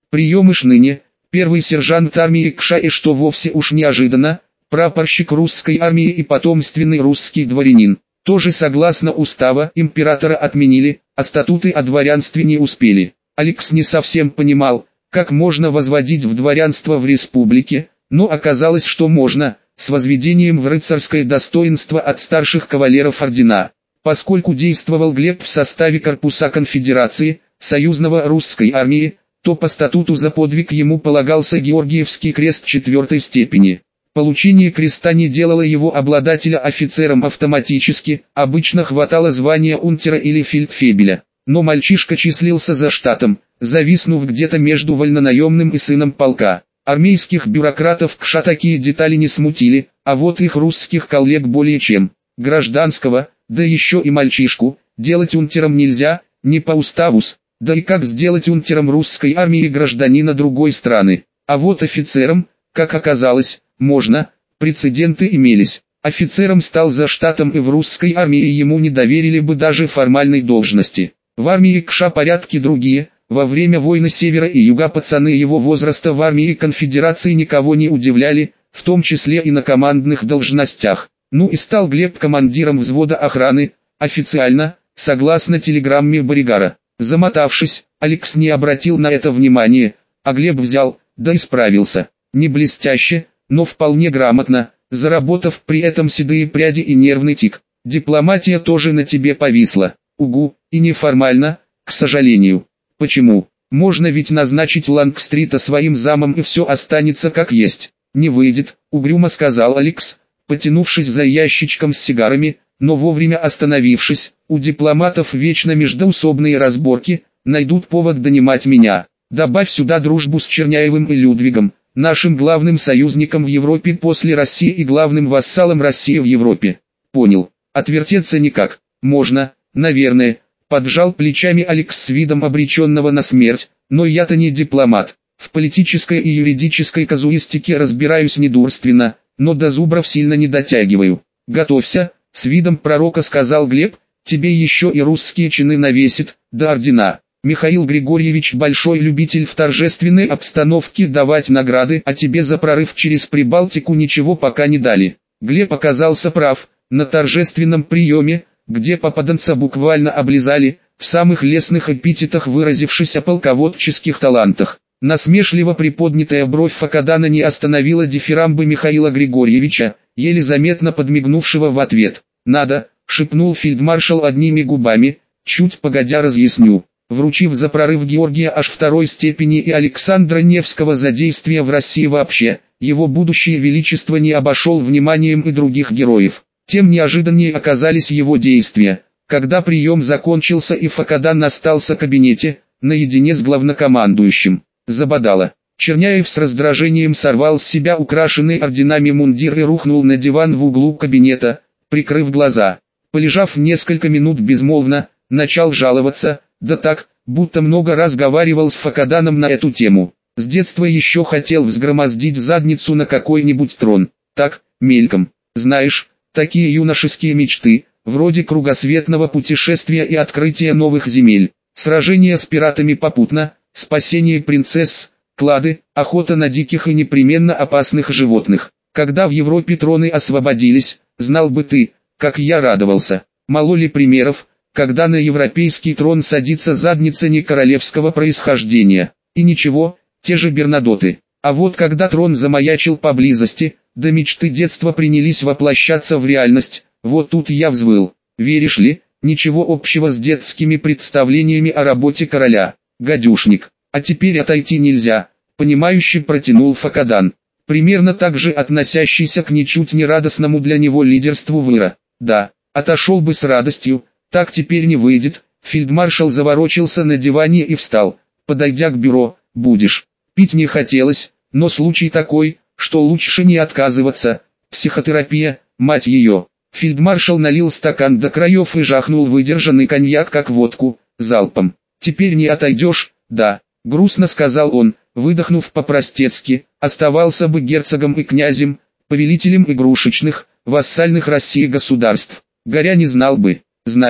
Приемыш ныне, первый сержант армии КША и что вовсе уж неожиданно, прапорщик русской армии и потомственный русский дворянин. Тоже согласно устава императора отменили, а статуты о дворянстве не успели. Алекс не совсем понимал, как можно возводить в дворянство в республике, но оказалось, что можно, с возведением в рыцарское достоинство от старших кавалеров ордена. Поскольку действовал Глеб в составе корпуса конфедерации, союзного русской армии, то по статуту за подвиг ему полагался Георгиевский крест 4 степени. Получение креста не делало его обладателя офицером автоматически, обычно хватало звания унтера или фельдфебеля. Но мальчишка числился за штатом, зависнув где-то между вольнонаемным и сыном полка. Армейских бюрократов КША такие детали не смутили, а вот их русских коллег более чем. Гражданского, да еще и мальчишку, делать унтером нельзя, не по уставу. Да и как сделать унтером русской армии гражданина другой страны? А вот офицером, как оказалось, можно, прецеденты имелись. Офицером стал за штатом и в русской армии ему не доверили бы даже формальной должности. В армии КША порядки другие, во время войны Севера и Юга пацаны его возраста в армии конфедерации никого не удивляли, в том числе и на командных должностях. Ну и стал Глеб командиром взвода охраны, официально, согласно телеграмме Боригара. Замотавшись, Алекс не обратил на это внимания, а Глеб взял, да и справился. Не блестяще, но вполне грамотно, заработав при этом седые пряди и нервный тик. Дипломатия тоже на тебе повисла. Угу, и неформально, к сожалению. Почему? Можно ведь назначить Лангстрита своим замом и все останется как есть. Не выйдет, угрюмо сказал Алекс, потянувшись за ящичком с сигарами, но вовремя остановившись. У дипломатов вечно междоусобные разборки, найдут повод донимать меня. Добавь сюда дружбу с Черняевым и Людвигом, нашим главным союзником в Европе после России и главным вассалом России в Европе. Понял, отвертеться никак. Можно, наверное, поджал плечами Алекс с видом обреченного на смерть, но я-то не дипломат. В политической и юридической казуистике разбираюсь недурственно, но до зубров сильно не дотягиваю. Готовься, с видом пророка сказал Глеб, тебе еще и русские чины навесит, да ордена. Михаил Григорьевич большой любитель в торжественной обстановке давать награды, а тебе за прорыв через Прибалтику ничего пока не дали. Глеб оказался прав, на торжественном приеме, где попаданца буквально облизали, в самых лестных эпитетах выразившись о полководческих талантах. Насмешливо приподнятая бровь Факадана не остановила дифирамбы Михаила Григорьевича, еле заметно подмигнувшего в ответ. «Надо», — шепнул фельдмаршал одними губами, «чуть погодя разъясню». Вручив за прорыв Георгия аж 2 степени и Александра Невского за действия в России вообще, его будущее величество не обошел вниманием и других героев. Тем неожиданнее оказались его действия, когда прием закончился и Факадан остался в кабинете, наедине с главнокомандующим. Забодало. Черняев с раздражением сорвал с себя украшенный орденами мундир и рухнул на диван в углу кабинета, прикрыв глаза. Полежав несколько минут безмолвно, начал жаловаться, да так, будто много раз говаривал с Факаданом на эту тему. С детства еще хотел взгромоздить задницу на какой-нибудь трон. Так, мельком. Знаешь, такие юношеские мечты, вроде кругосветного путешествия и открытия новых земель, сражения с пиратами попутно, спасение принцесс, клады, охота на диких и непременно опасных животных. Когда в Европе троны освободились, знал бы ты, как я радовался. Мало ли примеров, когда на европейский трон садится задница не королевского происхождения. И ничего, те же Бернадоты. А вот когда трон замаячил поблизости, да мечты детства принялись воплощаться в реальность, вот тут я взвыл. Веришь ли, ничего общего с детскими представлениями о работе короля. Гадюшник. А теперь отойти нельзя, понимающе протянул Факадан. Примерно так же относящийся к ничуть не радостному для него лидерству Выра. Да, отошел бы с радостью, так теперь не выйдет. Фельдмаршал заворочился на диване и встал. Подойдя к бюро, будешь. Пить не хотелось, но случай такой, что лучше не отказываться. Психотерапия, мать ее. Фельдмаршал налил стакан до краев и жахнул выдержанный коньяк как водку, залпом. Теперь не отойдешь, да, грустно сказал он, выдохнув по-простецки, оставался бы герцогом и князем, повелителем игрушечных, вассальных России государств. Горя не знал бы. Знай,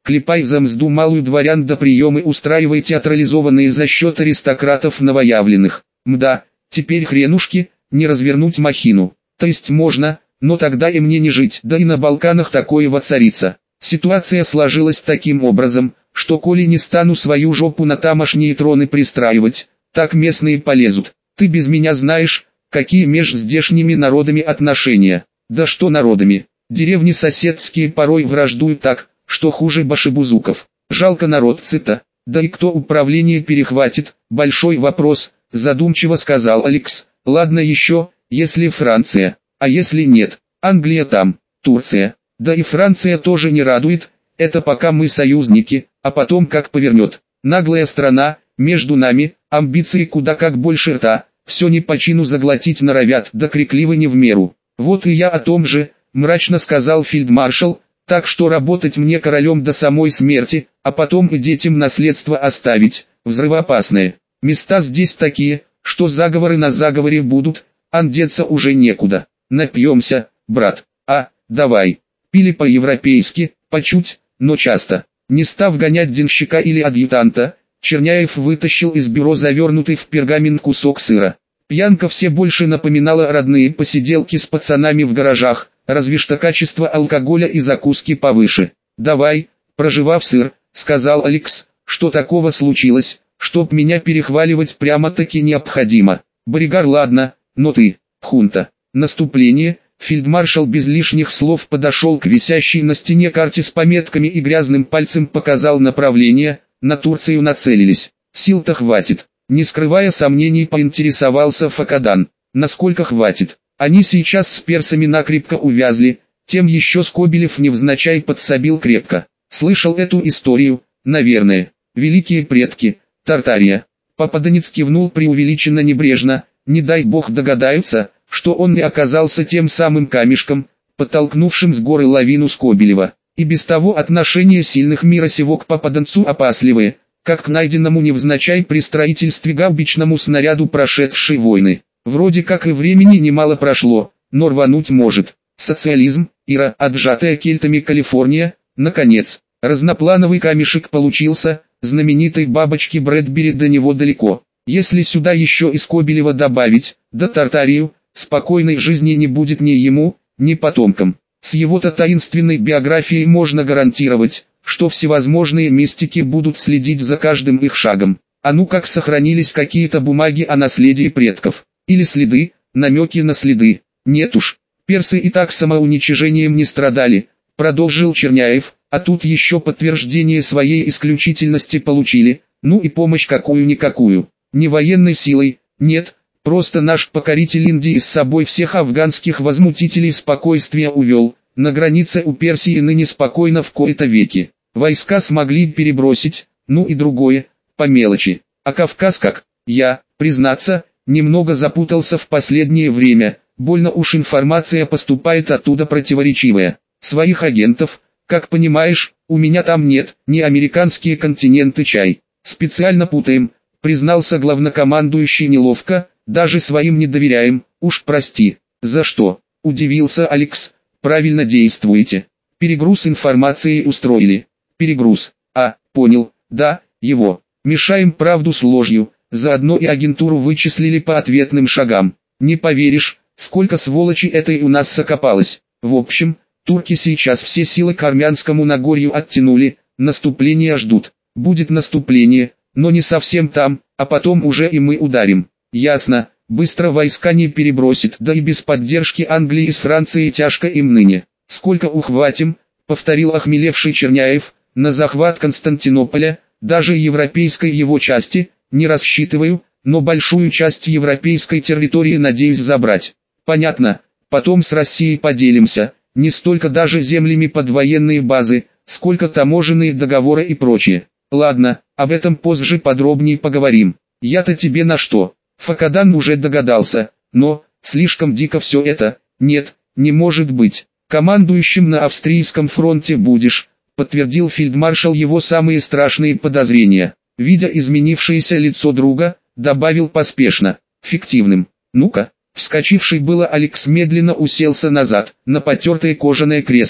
клепай за мзду малую дворян да приемы устраивай театрализованные за счет аристократов новоявленных. Мда, теперь хренушки, не развернуть махину. То есть можно, но тогда и мне не жить, да и на Балканах такое воцарится. Ситуация сложилась таким образом, что коли не стану свою жопу на тамошние троны пристраивать, так местные полезут. Ты без меня знаешь, какие меж здешними народами отношения. Да что народами, деревни соседские порой враждуют так, что хуже башибузуков. Жалко народцы-то, да и кто управление перехватит, большой вопрос, задумчиво сказал Алекс. Ладно еще, если Франция, а если нет, Англия там, Турция, да и Франция тоже не радует, это пока мы союзники, а потом как повернет. Наглая страна, между нами, амбиции куда как больше рта, все не по чину заглотить норовят, да крикливы не в меру. Вот и я о том же, мрачно сказал фельдмаршал, так что работать мне королем до самой смерти, а потом и детям наследство оставить, взрывоопасные. Места здесь такие, что заговоры на заговоре будут, а деться уже некуда. Напьемся, брат, давай. Пили по-европейски, по чуть, но часто. Не став гонять денщика или адъютанта, Черняев вытащил из бюро завернутый в пергамент кусок сыра. Пьянка все больше напоминала родные посиделки с пацанами в гаражах, разве что качество алкоголя и закуски повыше. «Давай», прожевав сыр, сказал Алекс, «что такого случилось, чтоб меня перехваливать прямо-таки необходимо. Боригар, ладно, но ты, хунта». Наступление. Фельдмаршал без лишних слов подошел к висящей на стене карте с пометками и грязным пальцем показал направление. На Турцию нацелились. Сил-то хватит. Не скрывая сомнений, поинтересовался Факадан. Насколько хватит? Они сейчас с персами накрепко увязли, тем еще Скобелев невзначай подсобил крепко. Слышал эту историю, наверное. Великие предки, Тартария. Попаданец кивнул преувеличенно небрежно, не дай бог догадаются, что он и оказался тем самым камешком, подтолкнувшим с горы лавину Скобелева. И без того отношения сильных мира сего к попаданцу опасливые, как к найденному невзначай при строительстве гаубичному снаряду прошедшей войны. Вроде как и времени немало прошло, но рвануть может. Социализм, Ира, отжатая кельтами Калифорния, наконец, разноплановый камешек получился, знаменитой бабочки Брэдбери до него далеко. Если сюда еще и Скобелева добавить, да Тартарию, спокойной жизни не будет ни ему, ни потомкам. С его-то таинственной биографией можно гарантировать, что всевозможные мистики будут следить за каждым их шагом. А ну как сохранились какие-то бумаги о наследии предков, или следы, намеки на следы. Нет уж, персы и так самоуничижением не страдали, продолжил Черняев, а тут еще подтверждение своей исключительности получили, ну и помощь какую-никакую. Не военной силой, нет, просто наш покоритель Индии с собой всех афганских возмутителей спокойствия увел. На границе у Персии ныне спокойно в кои-то веки. Войска смогли перебросить, ну и другое, по мелочи. А Кавказ как? Я, признаться, немного запутался в последнее время. Больно уж информация поступает оттуда противоречивая. Своих агентов, как понимаешь, у меня там нет, не американские континенты чай. Специально путаем, признался главнокомандующий неловко, даже своим не доверяем, уж прости. За что? Удивился Алекс. Правильно действуете. Перегруз информации устроили. Перегруз. Понял, да, его. Мешаем правду с ложью, заодно и агентуру вычислили по ответным шагам. Не поверишь, сколько сволочи этой у нас закопалось. В общем, турки сейчас все силы к Армянскому Нагорью оттянули, наступления ждут. Будет наступление, но не совсем там, а потом уже и мы ударим. Ясно, быстро войска не перебросит, да и без поддержки Англии с Францией тяжко им ныне. Сколько ухватим, повторил охмелевший Черняев, на захват Константинополя, даже европейской его части, не рассчитываю, но большую часть европейской территории надеюсь забрать. Понятно, потом с Россией поделимся, не столько даже землями под военные базы, сколько таможенные договоры и прочее. Ладно, об этом позже подробнее поговорим. Я-то тебе на что? Факадан уже догадался, но, слишком дико все это, нет, не может быть. Командующим на австрийском фронте будешь, подтвердил фельдмаршал его самые страшные подозрения. Видя изменившееся лицо друга, добавил поспешно, фиктивным. Ну-ка, вскочивший было Алекс медленно уселся назад, на потертое кожаное кресло.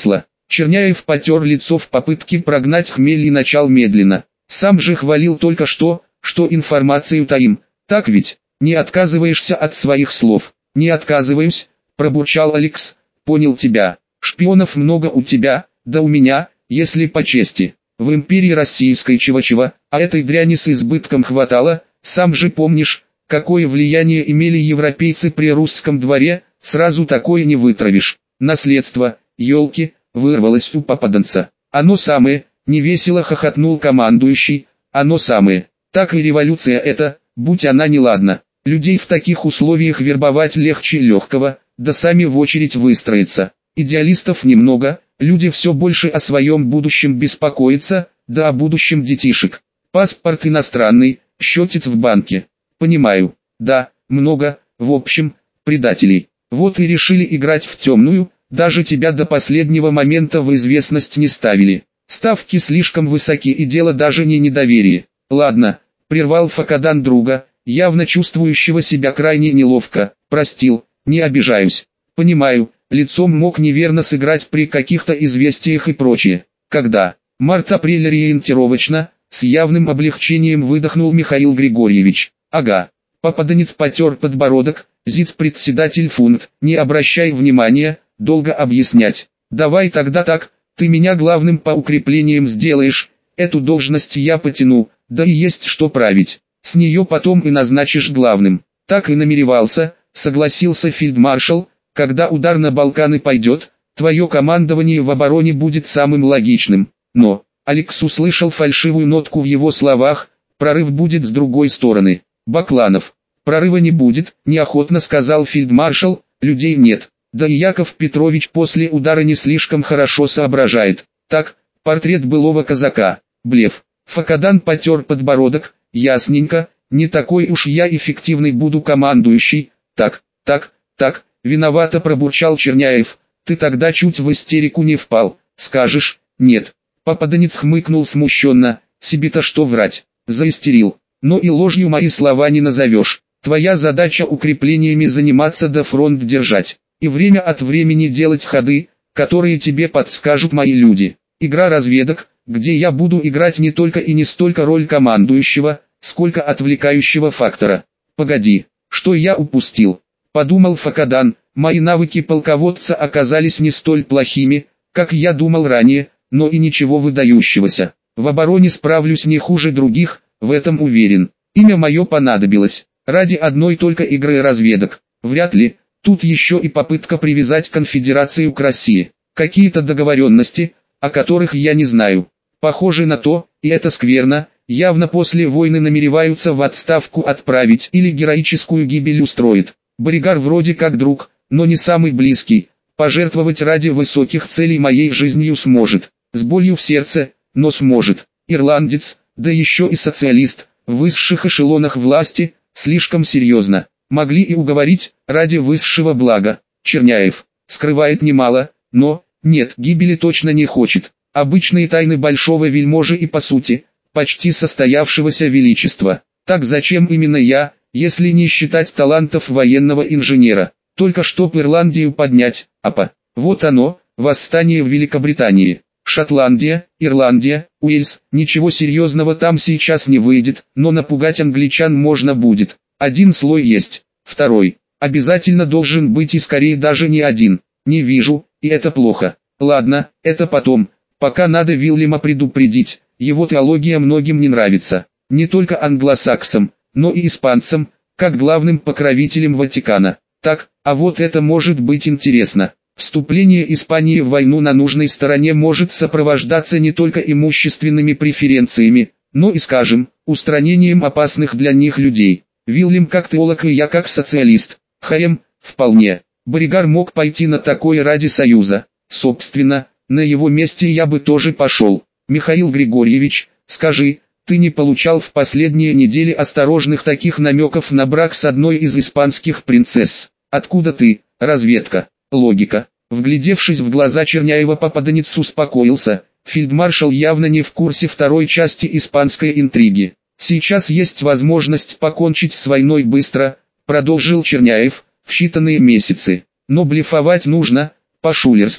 Черняев потер лицо в попытке прогнать хмель и начал медленно. Сам же хвалил только что информацию таим. Так ведь? Не отказываешься от своих слов? Не отказываюсь, пробурчал Алекс. Понял тебя. Шпионов много у тебя, да у меня, если по чести. В империи российской чего-чего, а этой дряни с избытком хватало. Сам же помнишь, какое влияние имели европейцы при русском дворе, сразу такое не вытравишь. Наследство, елки, вырвалось у попаданца. Оно самое, невесело хохотнул командующий, оно самое. Так и революция это, будь она неладна. Людей в таких условиях вербовать легче легкого, да сами в очередь выстроиться. Идеалистов немного, люди все больше о своем будущем беспокоятся, да о будущем детишек. Паспорт иностранный, счетец в банке. Понимаю, да, много, в общем, предателей. Вот и решили играть в темную, даже тебя до последнего момента в известность не ставили. Ставки слишком высоки и дело даже не недоверие. Ладно, прервал Факадан друга, явно чувствующего себя крайне неловко, простил, не обижаюсь. Понимаю, лицом мог неверно сыграть при каких-то известиях и прочее. Когда? Март-апрель ориентировочно, с явным облегчением выдохнул Михаил Григорьевич. Ага. Попаданец потер подбородок, зиц-председатель фунт, не обращай внимания, долго объяснять. Давай тогда так, ты меня главным по укреплениям сделаешь, эту должность я потяну, да и есть что править. С нее потом и назначишь главным. Так и намеревался, согласился фельдмаршал, когда удар на Балканы пойдет, твое командование в обороне будет самым логичным. Но, Алекс услышал фальшивую нотку в его словах, прорыв будет с другой стороны. Бакланов. Прорыва не будет, неохотно сказал фельдмаршал, людей нет. Да и Яков Петрович после удара не слишком хорошо соображает. Так, портрет былого казака. Блеф. Факадан потер подбородок, ясненько, не такой уж я эффективный буду командующий. Так, виновато пробурчал Черняев. Ты тогда чуть в истерику не впал, скажешь, нет. Попаданец хмыкнул смущенно, себе-то что врать, заистерил. Но и ложью мои слова не назовешь. Твоя задача укреплениями заниматься да фронт держать. И время от времени делать ходы, которые тебе подскажут мои люди. Игра разведок, где я буду играть не только и не столько роль командующего, сколько отвлекающего фактора. Погоди, что я упустил? Подумал Факадан, мои навыки полководца оказались не столь плохими, как я думал ранее, но и ничего выдающегося. В обороне справлюсь не хуже других, в этом уверен. Имя мое понадобилось, ради одной только игры разведок. Вряд ли, тут еще и попытка привязать конфедерацию к России. Какие-то договоренности, о которых я не знаю. Похоже на то, и это скверно, явно после войны намереваются в отставку отправить или героическую гибель устроит. Боригар вроде как друг, но не самый близкий. Пожертвовать ради высоких целей моей жизнью сможет. С болью в сердце, но сможет. Ирландец, да еще и социалист, в высших эшелонах власти, слишком серьезно. Могли и уговорить, ради высшего блага. Черняев скрывает немало, но, нет, гибели точно не хочет. Обычные тайны большого вельможи и по сути, почти состоявшегося величества. Так зачем именно я, если не считать талантов военного инженера? Только чтоб Ирландию поднять, вот оно, восстание в Великобритании. Шотландия, Ирландия, Уэльс, ничего серьезного там сейчас не выйдет, но напугать англичан можно будет. Один слой есть, второй, обязательно должен быть и скорее даже не один. Не вижу, и это плохо. Ладно, это потом, пока надо Вильяма предупредить, его теология многим не нравится. Не только англосаксам, но и испанцам, как главным покровителям Ватикана. Так, а вот это может быть интересно. Вступление Испании в войну на нужной стороне может сопровождаться не только имущественными преференциями, но и, скажем, устранением опасных для них людей. Вильям как теолог и я как социалист. Вполне. Боригар мог пойти на такое ради союза. Собственно, на его месте я бы тоже пошел. Михаил Григорьевич, скажи, ты не получал в последние недели осторожных таких намеков на брак с одной из испанских принцесс? Откуда ты, разведка? Логика. Вглядевшись в глаза Черняева, попаданец успокоился. Фельдмаршал явно не в курсе второй части испанской интриги. Сейчас есть возможность покончить с войной быстро, продолжил Черняев, в считанные месяцы. Но блефовать нужно, по-шулерски.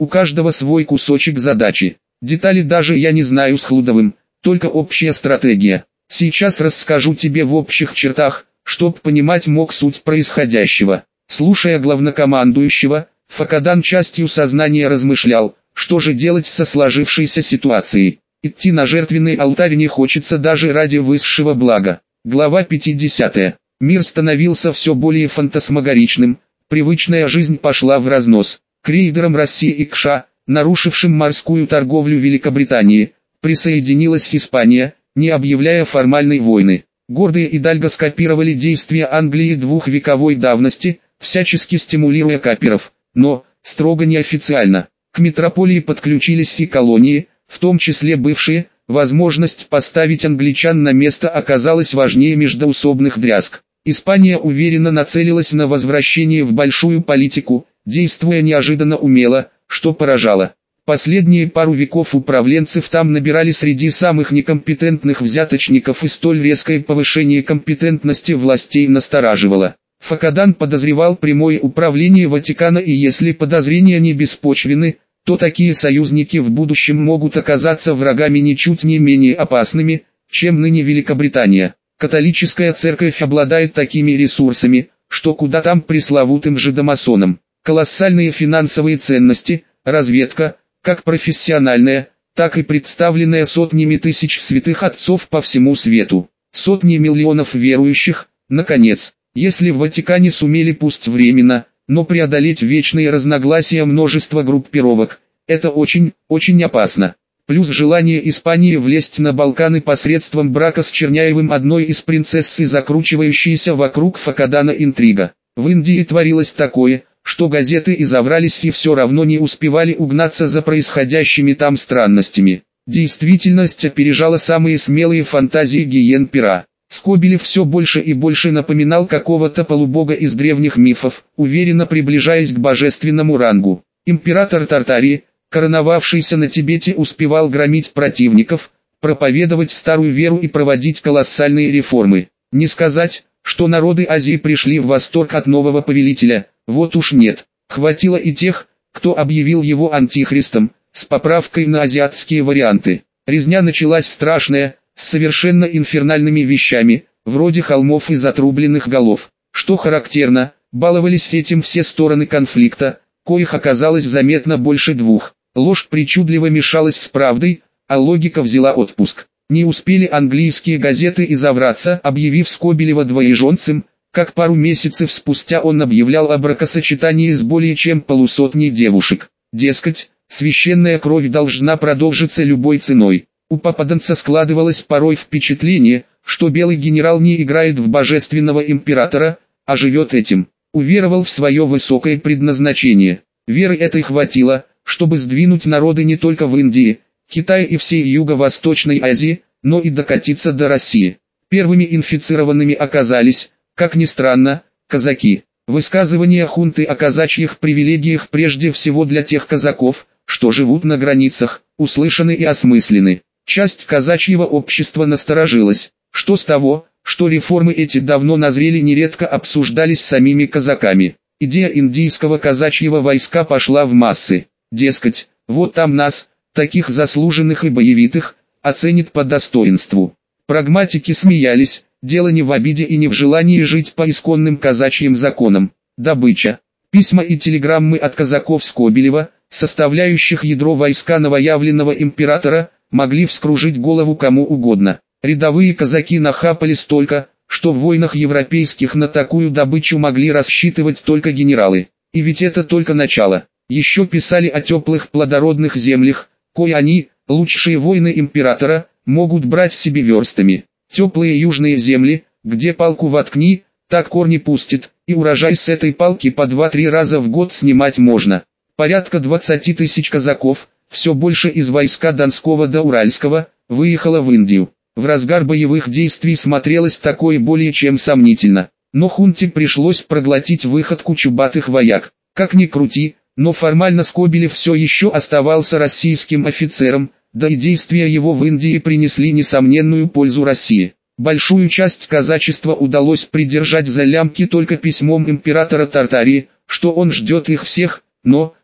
У каждого свой кусочек задачи. Детали даже я не знаю с Хлудовым, только общая стратегия. Сейчас расскажу тебе в общих чертах, чтоб понимать мог суть происходящего. Слушая главнокомандующего, Факадан частью сознания размышлял, что же делать со сложившейся ситуацией. Идти на жертвенный алтарь не хочется даже ради высшего блага. Глава 50. Мир становился все более фантасмагоричным, привычная жизнь пошла в разнос. К рейдерам России и к США, нарушившим морскую торговлю Великобритании, присоединилась Испания, не объявляя формальной войны. Гордые Идальго скопировали действия Англии двухвековой давности, всячески стимулируя каперов, но, строго неофициально. К метрополии подключились и колонии, в том числе бывшие. Возможность поставить англичан на место оказалась важнее междоусобных дрязг. Испания уверенно нацелилась на возвращение в большую политику, действуя неожиданно умело, что поражало. Последние пару веков управленцев там набирали среди самых некомпетентных взяточников, и столь резкое повышение компетентности властей настораживало. Факадан подозревал прямое управление Ватикана, и если подозрения не беспочвены, то такие союзники в будущем могут оказаться врагами ничуть не менее опасными, чем ныне Великобритания. Католическая церковь обладает такими ресурсами, что куда там пресловутым жидомасонам. Колоссальные финансовые ценности, разведка, как профессиональная, так и представленная сотнями тысяч святых отцов по всему свету. Сотни миллионов верующих, наконец. Если в Ватикане сумели пусть временно, но преодолеть вечные разногласия множества группировок, это очень, очень опасно. Плюс желание Испании влезть на Балканы посредством брака с Черняевым, одной из принцесс, и закручивающаяся вокруг Факадана интрига. В Индии творилось такое, что газеты изобрались и все равно не успевали угнаться за происходящими там странностями. Действительность опережала самые смелые фантазии Гиен-Пера. Скобелев все больше и больше напоминал какого-то полубога из древних мифов, уверенно приближаясь к божественному рангу. Император Тартарии, короновавшийся на Тибете, успевал громить противников, проповедовать старую веру и проводить колоссальные реформы. Не сказать, что народы Азии пришли в восторг от нового повелителя, вот уж нет. Хватило и тех, кто объявил его антихристом, с поправкой на азиатские варианты. Резня началась страшная, с совершенно инфернальными вещами, вроде холмов и затрубленных голов. Что характерно, баловались этим все стороны конфликта, коих оказалось заметно больше двух. Ложь причудливо мешалась с правдой, а логика взяла отпуск. Не успели английские газеты изовраться, объявив Скобелева двоеженцем, как пару месяцев спустя он объявлял о бракосочетании с более чем полусотней девушек. Дескать, священная кровь должна продолжиться любой ценой. У попаданца складывалось порой впечатление, что белый генерал не играет в божественного императора, а живет этим. Уверовал в свое высокое предназначение. Веры этой хватило, чтобы сдвинуть народы не только в Индии, Китае и всей Юго-Восточной Азии, но и докатиться до России. Первыми инфицированными оказались, как ни странно, казаки. Высказывания хунты о казачьих привилегиях прежде всего для тех казаков, что живут на границах, услышаны и осмыслены. Часть казачьего общества насторожилась. Что с того, что реформы эти давно назрели, нередко обсуждались самими казаками. Идея индийского казачьего войска пошла в массы. Дескать, вот там нас, таких заслуженных и боевитых, оценит по достоинству. Прагматики смеялись, дело не в обиде и не в желании жить по исконным казачьим законам. Добыча. Письма и телеграммы от казаков Скобелева, составляющих ядро войска новоявленного императора, могли вскружить голову кому угодно. Рядовые казаки нахапали столько, что в войнах европейских на такую добычу могли рассчитывать только генералы. И ведь это только начало. Еще писали о теплых плодородных землях, кое они, лучшие воины императора, могут брать себе верстами. Теплые южные земли, где палку воткни, так корни пустит, и урожай с этой палки по 2-3 раза в год снимать можно. Порядка 20 тысяч казаков, все больше из войска Донского до Уральского, выехало в Индию. В разгар боевых действий смотрелось такое более чем сомнительно. Но хунте пришлось проглотить выходку чубатых вояк. Как ни крути, но формально Скобелев все еще оставался российским офицером, да и действия его в Индии принесли несомненную пользу России. Большую часть казачества удалось придержать за лямки только письмом императора Тартарии, что он ждет их всех, но,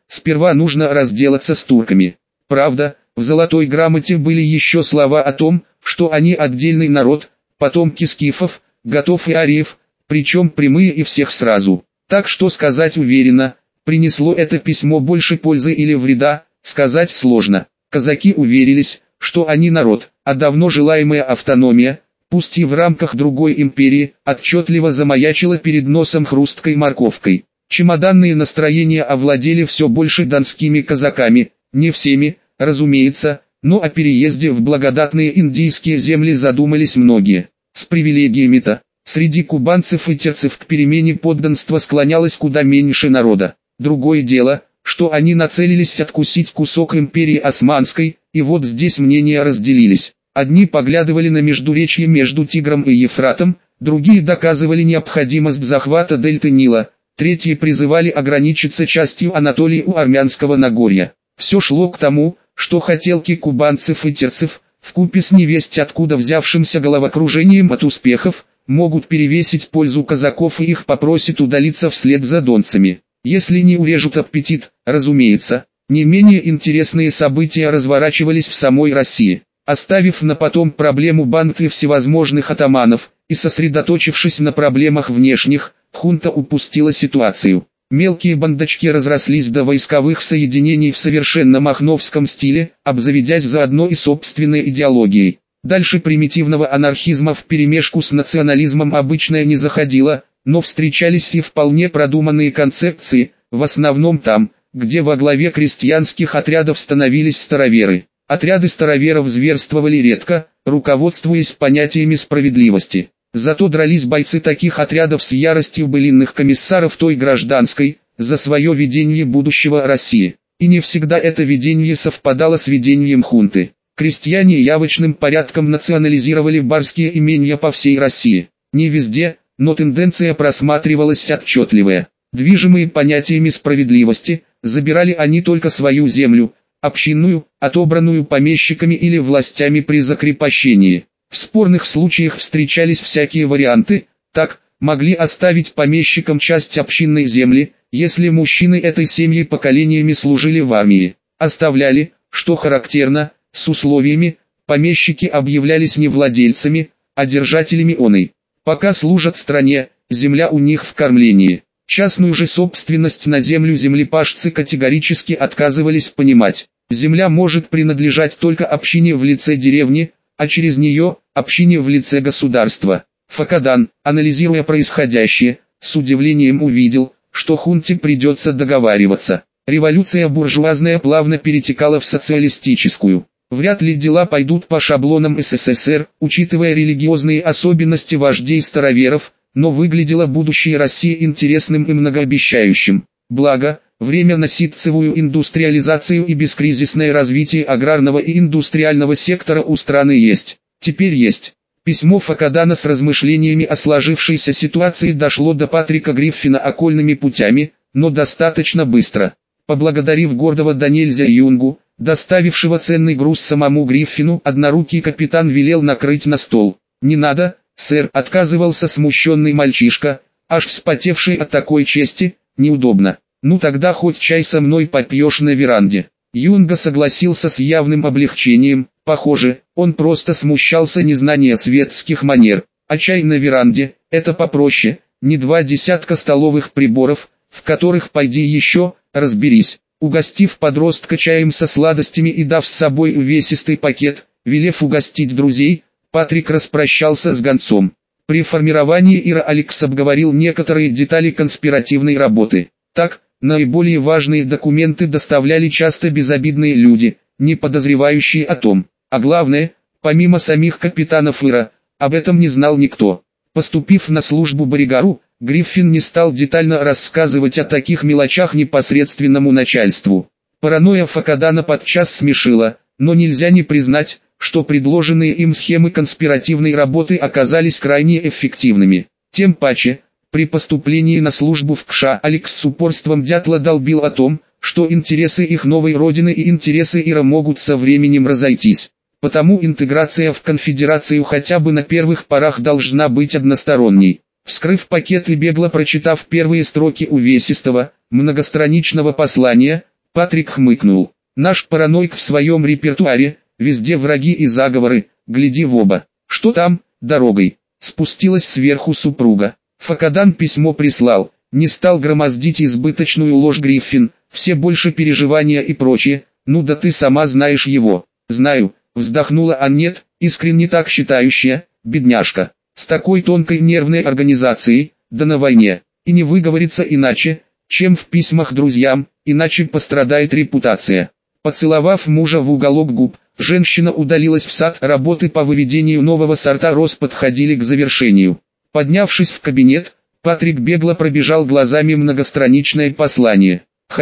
сперва нужно разделаться с турками. Правда, в Золотой грамоте были еще слова о том, что они отдельный народ, потомки скифов, готов и ариев, причем прямые и всех сразу. Так что сказать уверенно, принесло это письмо больше пользы или вреда, сказать сложно. Казаки уверились, что они народ, а давно желаемая автономия, пусть и в рамках другой империи, отчетливо замаячила перед носом хрусткой морковкой. Чемоданные настроения овладели все больше донскими казаками, не всеми, разумеется, но о переезде в благодатные индийские земли задумались многие. С привилегиями-то, среди кубанцев и терцев к перемене подданства склонялось куда меньше народа. Другое дело, что они нацелились откусить кусок империи Османской, и вот здесь мнения разделились. Одни поглядывали на междуречье между Тигром и Ефратом, другие доказывали необходимость захвата дельты Нила, третьи призывали ограничиться частью Анатолии у Армянского Нагорья. Все шло к тому, что хотелки кубанцев и терцев, вкупе с невесть откуда взявшимся головокружением от успехов, могут перевесить пользу казаков и их попросят удалиться вслед за донцами. Если не урежут аппетит, разумеется. Не менее интересные события разворачивались в самой России. Оставив на потом проблему банд и всевозможных атаманов, и сосредоточившись на проблемах внешних, хунта упустила ситуацию. Мелкие бандочки разрослись до войсковых соединений в совершенно махновском стиле, обзаведясь заодно и собственной идеологией. Дальше примитивного анархизма вперемешку с национализмом обычное не заходило, но встречались и вполне продуманные концепции, в основном там, где во главе крестьянских отрядов становились староверы. Отряды староверов зверствовали редко, руководствуясь понятиями справедливости. Зато дрались бойцы таких отрядов с яростью былинных комиссаров той гражданской, за свое видение будущего России. И не всегда это видение совпадало с видением хунты. Крестьяне явочным порядком национализировали барские имения по всей России. Не везде, но тенденция просматривалась отчетливая. Движимые понятиями справедливости, забирали они только свою землю, общинную, отобранную помещиками или властями при закрепощении. В спорных случаях встречались всякие варианты, так, могли оставить помещикам часть общинной земли, если мужчины этой семьи поколениями служили в армии. Оставляли, что характерно, с условиями, помещики объявлялись не владельцами, а держателями оной. Пока служат стране, земля у них в кормлении. Частную же собственность на землю землепашцы категорически отказывались понимать. Земля может принадлежать только общине в лице деревни, а через нее – общине в лице государства. Факадан, анализируя происходящее, с удивлением увидел, что хунте придется договариваться. Революция буржуазная плавно перетекала в социалистическую. Вряд ли дела пойдут по шаблонам СССР, учитывая религиозные особенности вождей староверов, но выглядело будущее России интересным и многообещающим. Благо, время на ситцевую индустриализацию и бескризисное развитие аграрного и индустриального сектора у страны есть. Теперь есть. Письмо Факадана с размышлениями о сложившейся ситуации дошло до Патрика Гриффина окольными путями, но достаточно быстро. Поблагодарив гордого до нельзя Юнгу, доставившего ценный груз самому Гриффину, однорукий капитан велел накрыть на стол. «Не надо, сэр», — отказывался смущенный мальчишка, аж вспотевший от такой чести, неудобно. «Ну тогда хоть чай со мной попьешь на веранде». Юнга согласился с явным облегчением, похоже, он просто смущался незнания светских манер. А чай на веранде – это попроще, не 2 десятка столовых приборов, в которых пойди еще, разберись. Угостив подростка чаем со сладостями и дав с собой увесистый пакет, велев угостить друзей, Патрик распрощался с гонцом. При формировании Ира Алекс обговорил некоторые детали конспиративной работы. Так, наиболее важные документы доставляли часто безобидные люди, не подозревающие о том. А главное, помимо самих капитанов Ира, об этом не знал никто. Поступив на службу Боригару, Гриффин не стал детально рассказывать о таких мелочах непосредственному начальству. Паранойя Факадана подчас смешила, но нельзя не признать, что предложенные им схемы конспиративной работы оказались крайне эффективными. Тем паче, при поступлении на службу в КША Алекс с упорством дятла долбил о том, что интересы их новой родины и интересы Ира могут со временем разойтись. Потому интеграция в конфедерацию хотя бы на первых порах должна быть односторонней. Вскрыв пакет и бегло прочитав первые строки увесистого, многостраничного послания, Патрик хмыкнул. Наш параноик в своем репертуаре, везде враги и заговоры, гляди в оба. Что там, дорогой? Спустилась сверху супруга. Факадан письмо прислал, не стал громоздить избыточную ложь Гриффин, все больше переживания и прочее, ну да ты сама знаешь его. Знаю, вздохнула Аннет, искренне так считающая, бедняжка. С такой тонкой нервной организацией, да на войне, и не выговорится иначе, чем в письмах друзьям, иначе пострадает репутация. Поцеловав мужа в уголок губ, женщина удалилась в сад. Работы по выведению нового сорта роз подходили к завершению. Поднявшись в кабинет, Патрик бегло пробежал глазами многостраничное послание.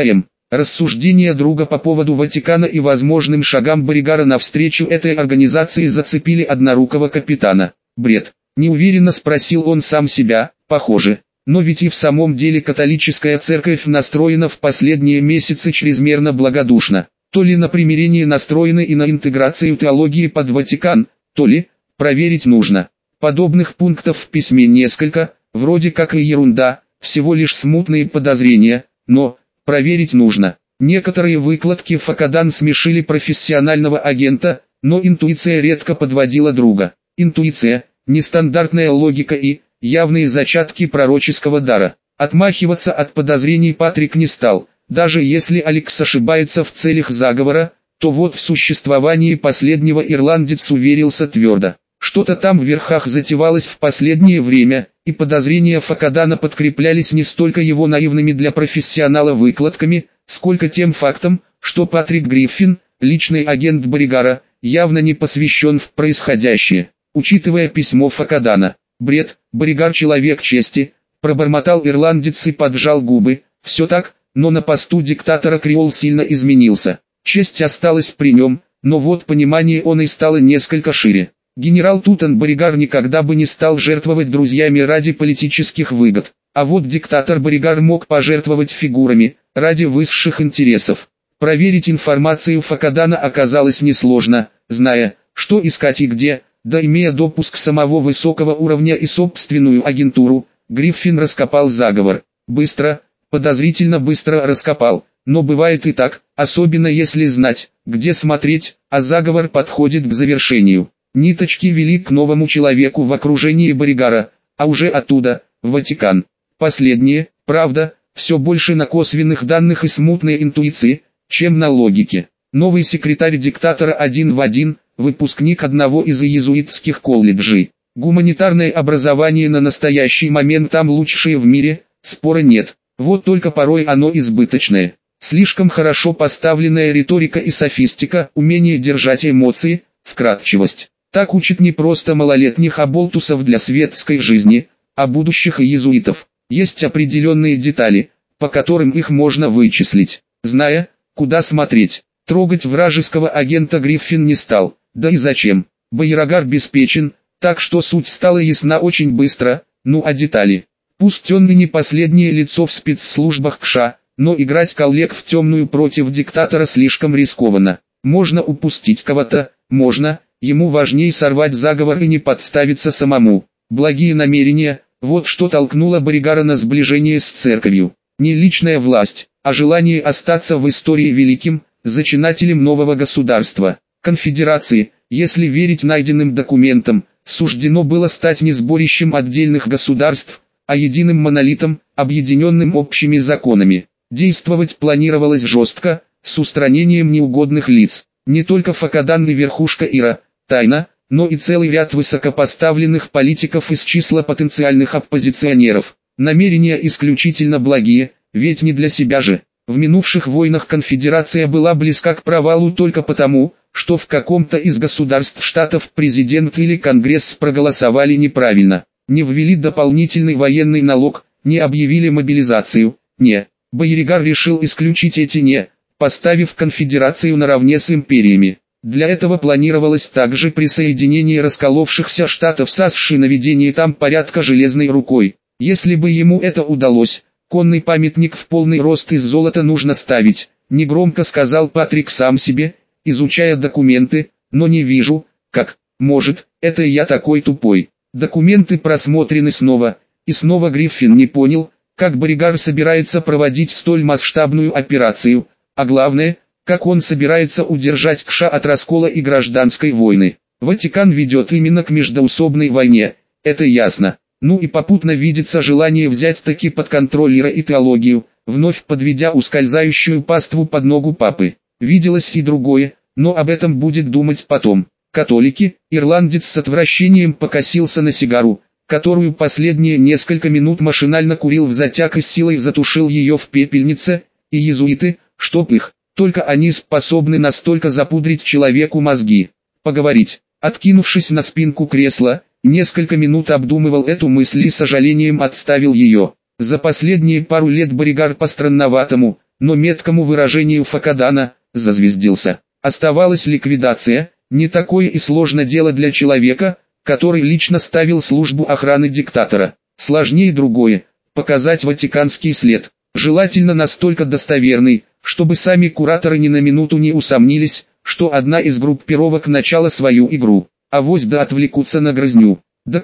Рассуждения друга по поводу Ватикана и возможным шагам Боригара навстречу этой организации зацепили однорукого капитана. Бред. Неуверенно спросил он сам себя, похоже. Но ведь и в самом деле католическая церковь настроена в последние месяцы чрезмерно благодушно. То ли на примирение настроены и на интеграцию теологии под Ватикан, то ли, проверить нужно. Подобных пунктов в письме несколько, вроде как и ерунда, всего лишь смутные подозрения, но, проверить нужно. Некоторые выкладки Факадан смешили профессионального агента, но интуиция редко подводила друга. Интуиция, нестандартная логика и явные зачатки пророческого дара. Отмахиваться от подозрений Патрик не стал. Даже если Алекс ошибается в целях заговора, то вот в существовании последнего ирландец уверился твердо. Что-то там в верхах затевалось в последнее время, и подозрения Факадана подкреплялись не столько его наивными для профессионала выкладками, сколько тем фактом, что Патрик Гриффин, личный агент Боригара, явно не посвящен в происходящее. Учитывая письмо Факадана, бред, Боригар человек чести, пробормотал ирландец и поджал губы, все так, но на посту диктатора Креол сильно изменился. Честь осталась при нем, но вот понимание он и стало несколько шире. Генерал Тутан Боригар никогда бы не стал жертвовать друзьями ради политических выгод, а вот диктатор Боригар мог пожертвовать фигурами, ради высших интересов. Проверить информацию Факадана оказалось несложно, зная, что искать и где, да имея допуск самого высокого уровня и собственную агентуру, Гриффин раскопал заговор. Быстро, подозрительно быстро раскопал, но бывает и так, особенно если знать, где смотреть, а заговор подходит к завершению. Ниточки вели к новому человеку в окружении Боригара, а уже оттуда, в Ватикан. Последнее, правда, все больше на косвенных данных и смутной интуиции, чем на логике. Новый секретарь диктатора один в один, выпускник одного из иезуитских колледжей. Гуманитарное образование на настоящий момент там лучшее в мире, спора нет. Вот только порой оно избыточное. Слишком хорошо поставленная риторика и софистика, умение держать эмоции, вкратчивость. Так учат не просто малолетних оболтусов для светской жизни, а будущих иезуитов. Есть определенные детали, по которым их можно вычислить. Зная, куда смотреть, трогать вражеского агента Гриффин не стал. Да и зачем? Байрагар обеспечен, так что суть стала ясна очень быстро, ну а детали. Пусть он и не последнее лицо в спецслужбах КША, но играть коллег в темную против диктатора слишком рискованно. Можно упустить кого-то, можно, ему важнее сорвать заговор и не подставиться самому. Благие намерения, вот что толкнуло Боригара на сближение с церковью. Не личная власть, а желание остаться в истории великим, зачинателем нового государства. Конфедерации, если верить найденным документам, суждено было стать не сборищем отдельных государств, а единым монолитом, объединенным общими законами. Действовать планировалось жестко, с устранением неугодных лиц. Не только Факадан и верхушка Ира, тайна, но и целый ряд высокопоставленных политиков из числа потенциальных оппозиционеров. Намерения исключительно благие, ведь не для себя же. В минувших войнах конфедерация была близка к провалу только потому, что в каком-то из государств штатов президент или конгресс проголосовали неправильно. Не ввели дополнительный военный налог, не объявили мобилизацию, не. Байрагар решил исключить эти «не», поставив конфедерацию наравне с империями. Для этого планировалось также присоединение расколовшихся штатов США и наведение там порядка железной рукой. Если бы ему это удалось, конный памятник в полный рост из золота нужно ставить, негромко сказал Патрик сам себе, изучая документы, но не вижу, как, может, это я такой тупой. Документы просмотрены снова, и снова Гриффин не понял, как Боригар собирается проводить столь масштабную операцию, а главное, как он собирается удержать Кша от раскола и гражданской войны. Ватикан ведет именно к междоусобной войне, это ясно. Ну и попутно видится желание взять таки под контроль Ира и теологию, вновь подведя ускользающую паству под ногу папы. Виделось и другое, но об этом будет думать потом. Католики, ирландец с отвращением покосился на сигару, которую последние несколько минут машинально курил в затяг и с силой затушил ее в пепельнице, и иезуиты, чтоб их, только они способны настолько запудрить человеку мозги. Поговорить. Откинувшись на спинку кресла, несколько минут обдумывал эту мысль и с сожалением отставил ее. За последние пару лет Боригар по странноватому, но меткому выражению Факадана, зазвездился. Оставалась ликвидация, не такое и сложное дело для человека, который лично ставил службу охраны диктатора. Сложнее другое – показать ватиканский след, желательно настолько достоверный, чтобы сами кураторы ни на минуту не усомнились, что одна из группировок начала свою игру, авось да отвлекутся на грызню.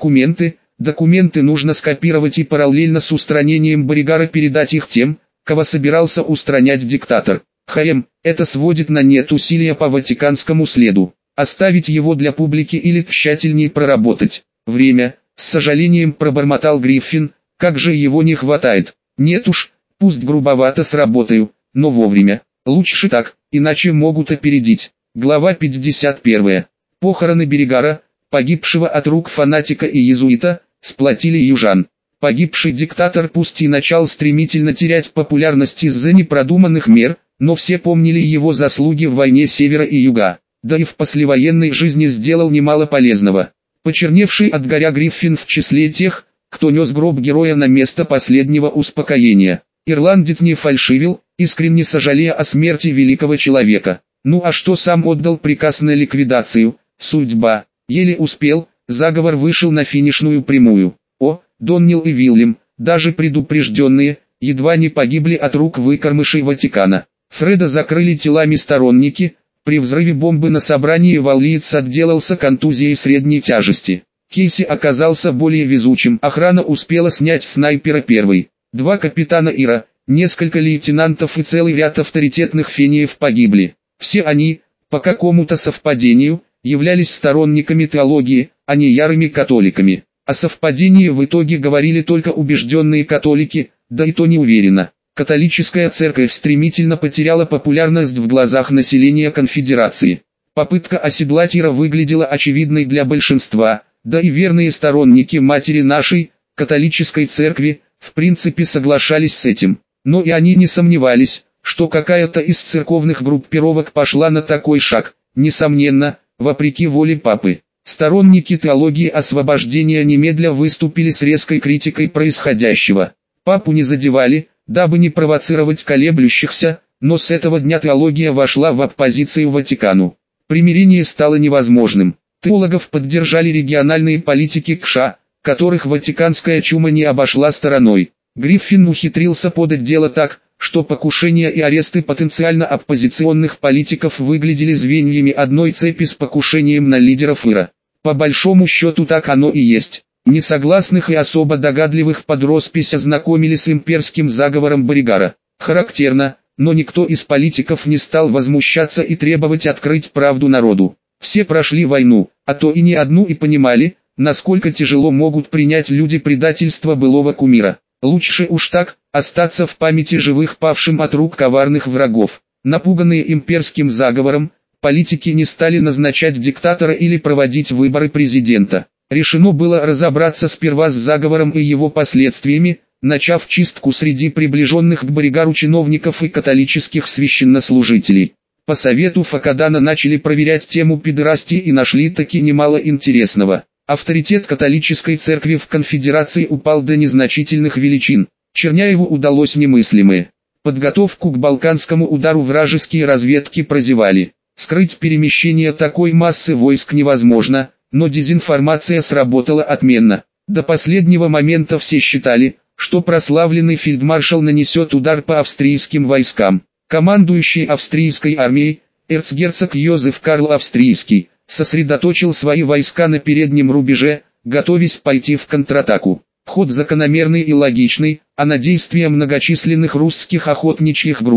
Документы нужно скопировать и параллельно с устранением Боригара передать их тем, кого собирался устранять диктатор. Это сводит на нет усилия по ватиканскому следу. Оставить его для публики или тщательнее проработать. Время, с сожалением пробормотал Гриффин, как же его не хватает. Нет уж, пусть грубовато сработаю, но вовремя. Лучше так, иначе могут опередить. Глава 51. Похороны Боригара, погибшего от рук фанатика и иезуита, сплотили южан. Погибший диктатор пусть и начал стремительно терять популярность из-за непродуманных мер, но все помнили его заслуги в войне севера и юга. Да и в послевоенной жизни сделал немало полезного. Почерневший от горя Гриффин в числе тех, кто нес гроб героя на место последнего успокоения. Ирландец не фальшивил, искренне сожалея о смерти великого человека. Ну а что сам отдал приказ на ликвидацию, судьба. Еле успел, заговор вышел на финишную прямую. Доннил и Вильям, даже предупрежденные, едва не погибли от рук выкормышей Ватикана. Фреда закрыли телами сторонники. При взрыве бомбы на собрании валлиец отделался контузией средней тяжести. Кейси оказался более везучим. Охрана успела снять снайпера первой. 2 капитана Ира, несколько лейтенантов и целый ряд авторитетных фениев погибли. Все они, по какому-то совпадению, являлись сторонниками теологии, а не ярыми католиками. О совпадении в итоге говорили только убежденные католики, да и то не уверенно. Католическая церковь стремительно потеряла популярность в глазах населения конфедерации. Попытка оседлать Ира выглядела очевидной для большинства, да и верные сторонники Матери нашей, католической церкви, в принципе соглашались с этим. Но и они не сомневались, что какая-то из церковных группировок пошла на такой шаг, несомненно, вопреки воле папы. Сторонники теологии освобождения немедля выступили с резкой критикой происходящего. Папу не задевали, дабы не провоцировать колеблющихся, но с этого дня теология вошла в оппозицию Ватикану. Примирение стало невозможным. Теологов поддержали региональные политики КША, которых ватиканская чума не обошла стороной. Гриффин ухитрился подать дело так, что покушения и аресты потенциально оппозиционных политиков выглядели звеньями одной цепи с покушением на лидеров Ира. По большому счету так оно и есть. Несогласных и особо догадливых под роспись ознакомили с имперским заговором Боригара. Характерно, но никто из политиков не стал возмущаться и требовать открыть правду народу. Все прошли войну, а то и не одну, и понимали, насколько тяжело могут принять люди предательство былого кумира. Лучше уж так, остаться в памяти живых павшим от рук коварных врагов. Напуганные имперским заговором, политики не стали назначать диктатора или проводить выборы президента. Решено было разобраться сперва с заговором и его последствиями, начав чистку среди приближенных к Боригару чиновников и католических священнослужителей. По совету Факадана начали проверять тему педерастии и нашли таки немало интересного. Авторитет католической церкви в конфедерации упал до незначительных величин. Черняеву удалось немыслимое. Подготовку к балканскому удару вражеские разведки прозевали. Скрыть перемещение такой массы войск невозможно, но дезинформация сработала отменно. До последнего момента все считали, что прославленный фельдмаршал нанесет удар по австрийским войскам. Командующий австрийской армией, эрцгерцог Йозеф Карл Австрийский, сосредоточил свои войска на переднем рубеже, готовясь пойти в контратаку. Ход закономерный и логичный, а на действия многочисленных русских охотничьих групп,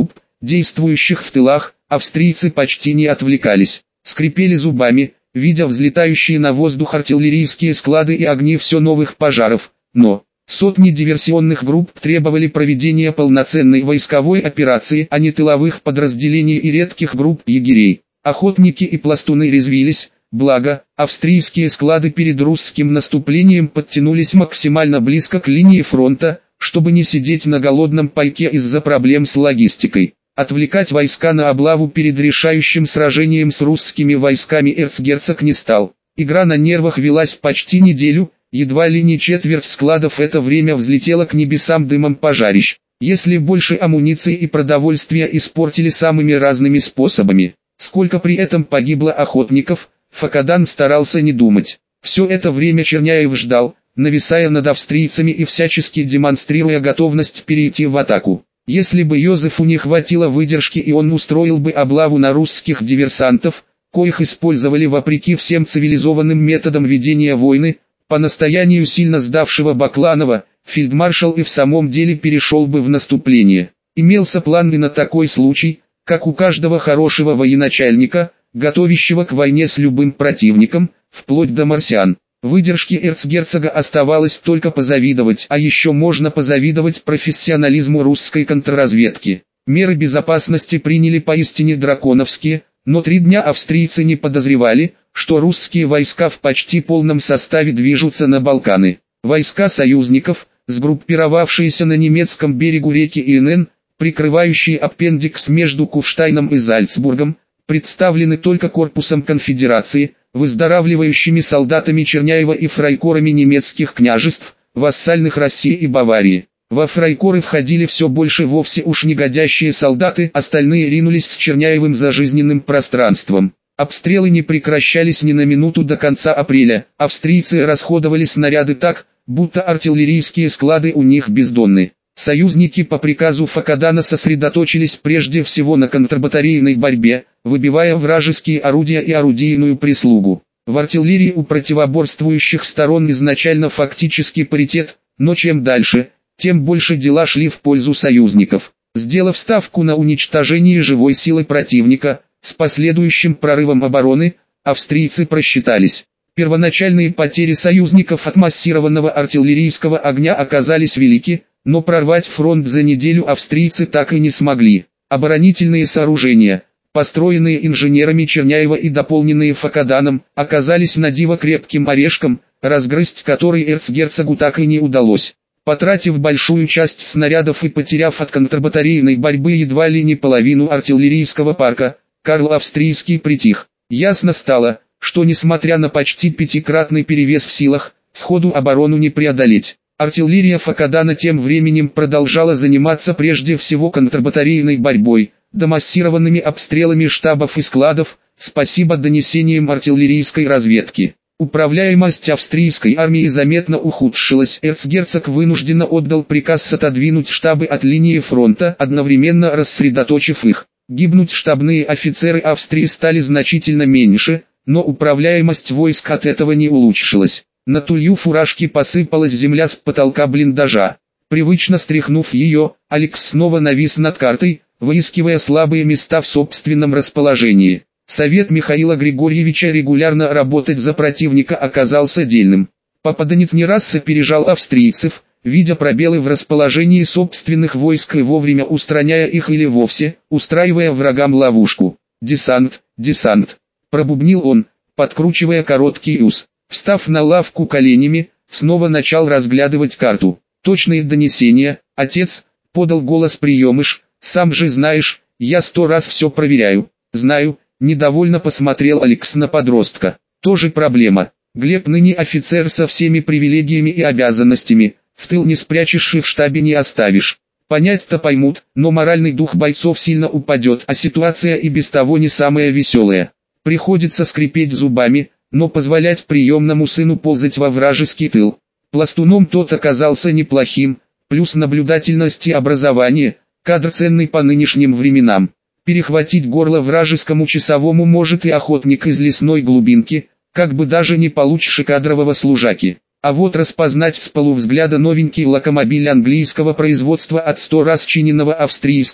действующих в тылах, австрийцы почти не отвлекались, скрипели зубами, видя взлетающие на воздух артиллерийские склады и огни все новых пожаров, но сотни диверсионных групп требовали проведения полноценной войсковой операции, а не тыловых подразделений и редких групп егерей. Охотники и пластуны резвились, благо, австрийские склады перед русским наступлением подтянулись максимально близко к линии фронта, чтобы не сидеть на голодном пайке из-за проблем с логистикой. Отвлекать войска на облаву перед решающим сражением с русскими войсками эрцгерцог не стал. Игра на нервах велась почти неделю, едва ли не четверть складов в это время взлетела к небесам дымом пожарищ. Если больше амуниции и продовольствия испортили самыми разными способами, сколько при этом погибло охотников, Факадан старался не думать. Все это время Черняев ждал, нависая над австрийцами и всячески демонстрируя готовность перейти в атаку. Если бы Йозефу не хватило выдержки и он устроил бы облаву на русских диверсантов, коих использовали вопреки всем цивилизованным методам ведения войны, по настоянию сильно сдавшего Бакланова, фельдмаршал и в самом деле перешел бы в наступление. Имелся план и на такой случай, как у каждого хорошего военачальника, готовящего к войне с любым противником, вплоть до марсиан. Выдержке эрцгерцога оставалось только позавидовать, а еще можно позавидовать профессионализму русской контрразведки. Меры безопасности приняли поистине драконовские, но 3 дня австрийцы не подозревали, что русские войска в почти полном составе движутся на Балканы. Войска союзников, сгруппировавшиеся на немецком берегу реки Инн, прикрывающие аппендикс между Куфштайном и Зальцбургом, представлены только корпусом конфедерации, выздоравливающими солдатами Черняева и фрайкорами немецких княжеств, вассальных России и Баварии. Во фрайкоры входили все больше вовсе уж негодящие солдаты, остальные ринулись с Черняевым за жизненным пространством. Обстрелы не прекращались ни на минуту до конца апреля, австрийцы расходовали снаряды так, будто артиллерийские склады у них бездонны. Союзники по приказу Факадана сосредоточились прежде всего на контрбатарейной борьбе, выбивая вражеские орудия и орудийную прислугу. В артиллерии у противоборствующих сторон изначально фактически паритет, но чем дальше, тем больше дела шли в пользу союзников. Сделав ставку на уничтожение живой силы противника, с последующим прорывом обороны, австрийцы просчитались. Первоначальные потери союзников от массированного артиллерийского огня оказались велики, но прорвать фронт за неделю австрийцы так и не смогли. Оборонительные сооружения, построенные инженерами Черняева и дополненные Факаданом, оказались на диво крепким орешком, разгрызть который эрцгерцогу так и не удалось. Потратив большую часть снарядов и потеряв от контрбатарейной борьбы едва ли не половину артиллерийского парка, Карл Австрийский притих. Ясно стало, что несмотря на почти 5-кратный перевес в силах, сходу оборону не преодолеть. Артиллерия Факадана тем временем продолжала заниматься прежде всего контрбатарейной борьбой, да массированными обстрелами штабов и складов, спасибо донесениям артиллерийской разведки. Управляемость австрийской армии заметно ухудшилась. Эрцгерцог вынужденно отдал приказ отодвинуть штабы от линии фронта, одновременно рассредоточив их. Гибнуть штабные офицеры Австрии стали значительно меньше, но управляемость войск от этого не улучшилась. На тулью фуражки посыпалась земля с потолка блиндажа. Привычно стряхнув ее, Алекс снова навис над картой, выискивая слабые места в собственном расположении. Совет Михаила Григорьевича регулярно работать за противника оказался дельным. Попаданец не раз опережал австрийцев, видя пробелы в расположении собственных войск и вовремя устраняя их или вовсе, устраивая врагам ловушку. «Десант, десант!» – пробубнил он, подкручивая короткий ус. Встав на лавку коленями, снова начал разглядывать карту. «Точные донесения, отец», — подал голос приемыш, — «сам же знаешь, я 100 раз все проверяю». «Знаю», — недовольно посмотрел Алекс на подростка. «Тоже проблема. Глеб ныне офицер со всеми привилегиями и обязанностями, в тыл не спрячешь и в штабе не оставишь. Понять-то поймут, но моральный дух бойцов сильно упадет, а ситуация и без того не самая веселая. Приходится скрипеть зубами, но позволять приемному сыну ползать во вражеский тыл. Пластуном тот оказался неплохим, плюс наблюдательность и образование, кадр ценный по нынешним временам. Перехватить горло вражескому часовому может и охотник из лесной глубинки, как бы даже не получше кадрового служаки. А вот распознать с полувзгляда новенький локомобиль английского производства от 100 раз чиненного австрийского,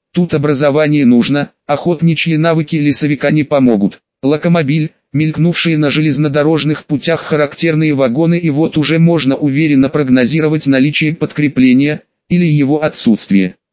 Тут образование нужно, охотничьи навыки лесовика не помогут. Локомобиль, мелькнувшие на железнодорожных путях характерные вагоны, и вот уже можно уверенно прогнозировать наличие подкрепления, или его отсутствие.